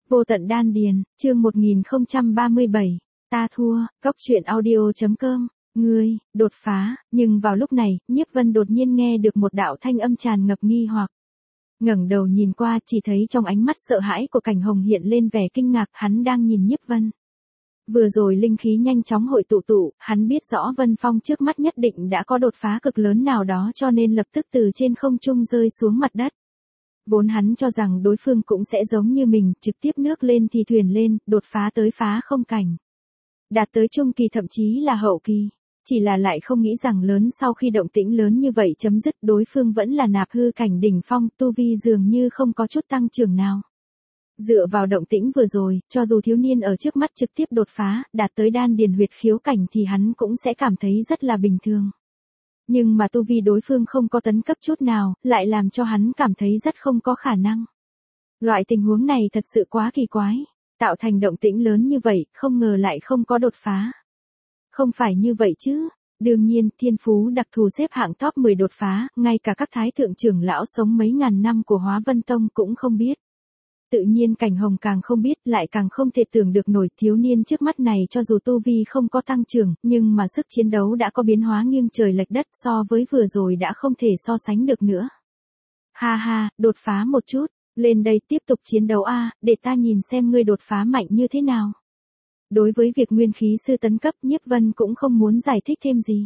Vô tận đan điền, chương 1037, ta thua, góc truyện audio.com, ngươi, đột phá, nhưng vào lúc này, Nhiếp Vân đột nhiên nghe được một đạo thanh âm tràn ngập nghi hoặc. Ngẩng đầu nhìn qua chỉ thấy trong ánh mắt sợ hãi của Cảnh Hồng hiện lên vẻ kinh ngạc, hắn đang nhìn Nhiếp Vân. Vừa rồi linh khí nhanh chóng hội tụ, hắn biết rõ Vân Phong trước mắt nhất định đã có đột phá cực lớn nào đó cho nên lập tức từ trên không trung rơi xuống mặt đất. Vốn hắn cho rằng đối phương cũng sẽ giống như mình, trực tiếp nước lên thì thuyền lên, đột phá tới phá không cảnh. Đạt tới trung kỳ thậm chí là hậu kỳ. Chỉ là lại không nghĩ rằng lớn sau khi động tĩnh lớn như vậy chấm dứt đối phương vẫn là nạp hư cảnh đỉnh phong, tu vi dường như không có chút tăng trưởng nào. Dựa vào động tĩnh vừa rồi, cho dù thiếu niên ở trước mắt trực tiếp đột phá, đạt tới đan điền huyệt khiếu cảnh thì hắn cũng sẽ cảm thấy rất là bình thường. Nhưng mà tu vi đối phương không có tấn cấp chút nào, lại làm cho hắn cảm thấy rất không có khả năng. Loại tình huống này thật sự quá kỳ quái, tạo thành động tĩnh lớn như vậy, không ngờ lại không có đột phá. Không phải như vậy chứ, đương nhiên, thiên phú đặc thù xếp hạng top 10 đột phá, ngay cả các thái thượng trưởng lão sống mấy ngàn năm của Hóa Vân Tông cũng không biết. Tự nhiên Cảnh Hồng càng không biết, lại càng không thể tưởng được nổi thiếu niên trước mắt này cho dù tu vi không có tăng trưởng, nhưng mà sức chiến đấu đã có biến hóa nghiêng trời lệch đất so với vừa rồi đã không thể so sánh được nữa. Ha ha, đột phá một chút, lên đây tiếp tục chiến đấu a, để ta nhìn xem ngươi đột phá mạnh như thế nào. Đối với việc nguyên khí sư tấn cấp, Nhiếp Vân cũng không muốn giải thích thêm gì.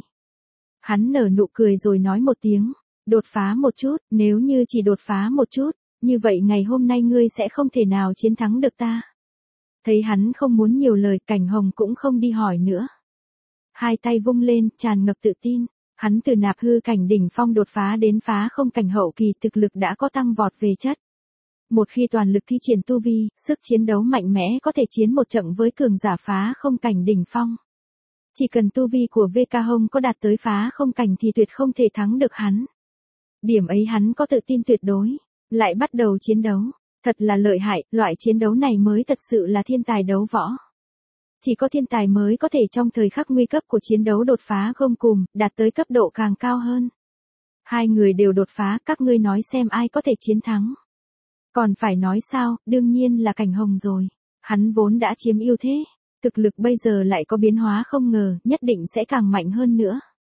Hắn nở nụ cười rồi nói một tiếng, đột phá một chút, nếu như chỉ đột phá một chút, như vậy ngày hôm nay ngươi sẽ không thể nào chiến thắng được ta. Thấy hắn không muốn nhiều lời, Cảnh Hồng cũng không đi hỏi nữa. Hai tay vung lên, tràn ngập tự tin, hắn từ nạp hư cảnh đỉnh phong đột phá đến phá không cảnh hậu kỳ, thực lực đã có tăng vọt về chất. Một khi toàn lực thi triển tu vi, sức chiến đấu mạnh mẽ có thể chiến một trận với cường giả phá không cảnh đỉnh phong. Chỉ cần tu vi của VK Hồng có đạt tới phá không cảnh thì tuyệt không thể thắng được hắn. Điểm ấy hắn có tự tin tuyệt đối. Lại bắt đầu chiến đấu, thật là lợi hại, loại chiến đấu này mới thật sự là thiên tài đấu võ. Chỉ có thiên tài mới có thể trong thời khắc nguy cấp của chiến đấu đột phá gông cùm, đạt tới cấp độ càng cao hơn. Hai người đều đột phá, các ngươi nói xem ai có thể chiến thắng. Còn phải nói sao, đương nhiên là Cảnh Hồng rồi. Hắn vốn đã chiếm ưu thế, thực lực bây giờ lại có biến hóa không ngờ, nhất định sẽ càng mạnh hơn nữa.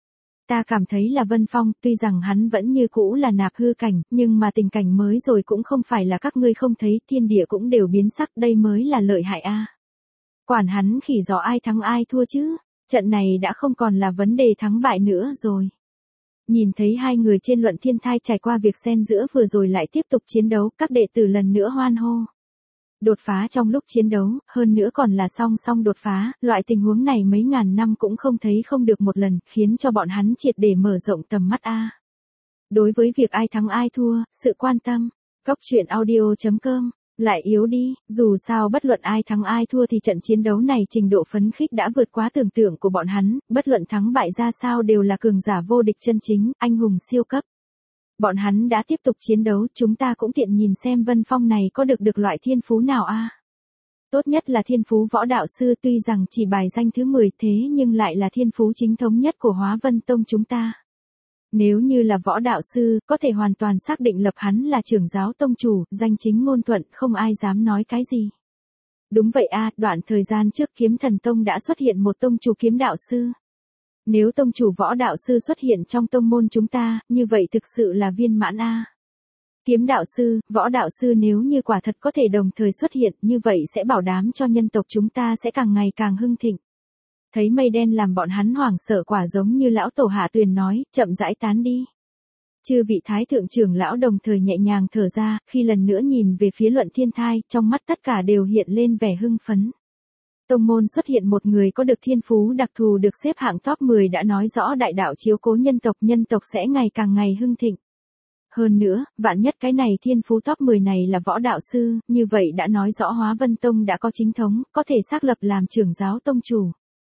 Ta cảm thấy là Vân Phong, tuy rằng hắn vẫn như cũ là nạp hư cảnh, nhưng mà tình cảnh mới rồi cũng không phải là các ngươi không thấy, thiên địa cũng đều biến sắc, đây mới là lợi hại a. Quản hắn khỉ gió ai thắng ai thua chứ, trận này đã không còn là vấn đề thắng bại nữa rồi. Nhìn thấy hai người trên luận thiên thai trải qua việc xen giữa vừa rồi lại tiếp tục chiến đấu, các đệ tử lần nữa hoan hô. Đột phá trong lúc chiến đấu, hơn nữa còn là song song đột phá, loại tình huống này mấy ngàn năm cũng không thấy không được một lần, khiến cho bọn hắn triệt để mở rộng tầm mắt a. Đối với việc ai thắng ai thua, sự quan tâm, góc truyện audio.com, lại yếu đi, dù sao bất luận ai thắng ai thua thì trận chiến đấu này trình độ phấn khích đã vượt quá tưởng tượng của bọn hắn, bất luận thắng bại ra sao đều là cường giả vô địch chân chính, anh hùng siêu cấp. Bọn hắn đã tiếp tục chiến đấu, chúng ta cũng tiện nhìn xem Vân Phong này có được loại thiên phú nào a. Tốt nhất là thiên phú võ đạo sư, tuy rằng chỉ bài danh thứ 10 thế nhưng lại là thiên phú chính thống nhất của Hóa Vân Tông chúng ta. Nếu như là võ đạo sư, có thể hoàn toàn xác định lập hắn là trưởng giáo tông chủ, danh chính ngôn thuận, không ai dám nói cái gì. Đúng vậy a, đoạn thời gian trước Kiếm Thần Tông đã xuất hiện một tông chủ kiếm đạo sư. Nếu tông chủ võ đạo sư xuất hiện trong tông môn chúng ta, như vậy thực sự là viên mãn a. Kiếm đạo sư, võ đạo sư nếu như quả thật có thể đồng thời xuất hiện, như vậy sẽ bảo đảm cho nhân tộc chúng ta sẽ càng ngày càng hưng thịnh. Thấy mây đen làm bọn hắn hoảng sợ quả giống như lão tổ Hạ Tuyền nói, chậm rãi tán đi. Chư vị thái thượng trưởng lão đồng thời nhẹ nhàng thở ra, khi lần nữa nhìn về phía luận thiên thai, trong mắt tất cả đều hiện lên vẻ hưng phấn. Tông môn xuất hiện một người có được thiên phú đặc thù được xếp hạng top 10 đã nói rõ đại đạo chiếu cố nhân tộc sẽ ngày càng ngày hưng thịnh. Hơn nữa, vạn nhất cái này thiên phú top 10 này là võ đạo sư, như vậy đã nói rõ Hóa Vân Tông đã có chính thống, có thể xác lập làm trưởng giáo tông chủ.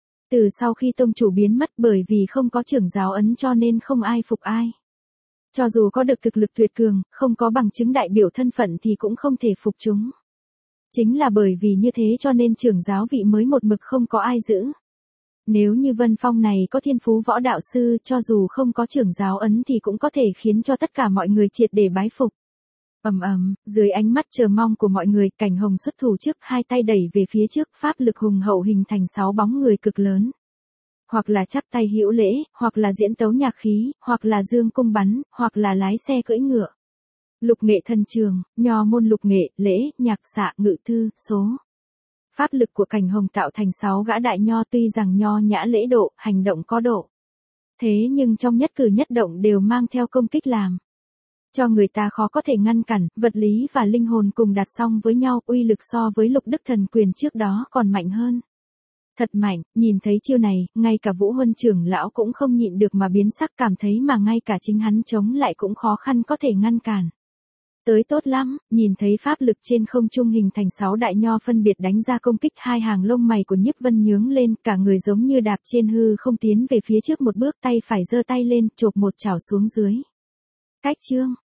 Từ sau khi tông chủ biến mất bởi vì không có trưởng giáo ấn cho nên không ai phục ai. Cho dù có được thực lực tuyệt cường, không có bằng chứng đại biểu thân phận thì cũng không thể phục chúng. Chính là bởi vì như thế cho nên trưởng giáo vị mới một mực không có ai giữ. Nếu như Vân Phong này có thiên phú võ đạo sư cho dù không có trưởng giáo ấn thì cũng có thể khiến cho tất cả mọi người triệt để bái phục. Dưới ánh mắt chờ mong của mọi người, Cảnh Hồng xuất thủ trước, hai tay đẩy về phía trước, pháp lực hùng hậu hình thành 6 bóng người cực lớn. Hoặc là chắp tay hữu lễ, hoặc là diễn tấu nhạc khí, hoặc là dương cung bắn, hoặc là lái xe cưỡi ngựa. Lục nghệ thần trường, nho môn lục nghệ, lễ, nhạc xạ, ngự thư, số. Pháp lực của Cảnh Hồng tạo thành 6 gã đại nho, tuy rằng nho nhã lễ độ, hành động có độ. Thế nhưng trong nhất cử nhất động đều mang theo công kích làm cho người ta khó có thể ngăn cản, vật lý và linh hồn cùng đặt song với nhau, uy lực so với Lục Đức Thần Quyền trước đó còn mạnh hơn. Thật mạnh, nhìn thấy chiêu này, ngay cả Vũ Huân trưởng lão cũng không nhịn được mà biến sắc, cảm thấy mà ngay cả chính hắn chống lại cũng khó khăn có thể ngăn cản. Tới tốt lắm, nhìn thấy pháp lực trên không trung hình thành 6 đại nho phân biệt đánh ra công kích, hai hàng lông mày của Nhiếp Vân nhướng lên, cả người giống như đạp trên hư không tiến về phía trước một bước, tay phải giơ tay lên, chộp một chảo xuống dưới. Cách chương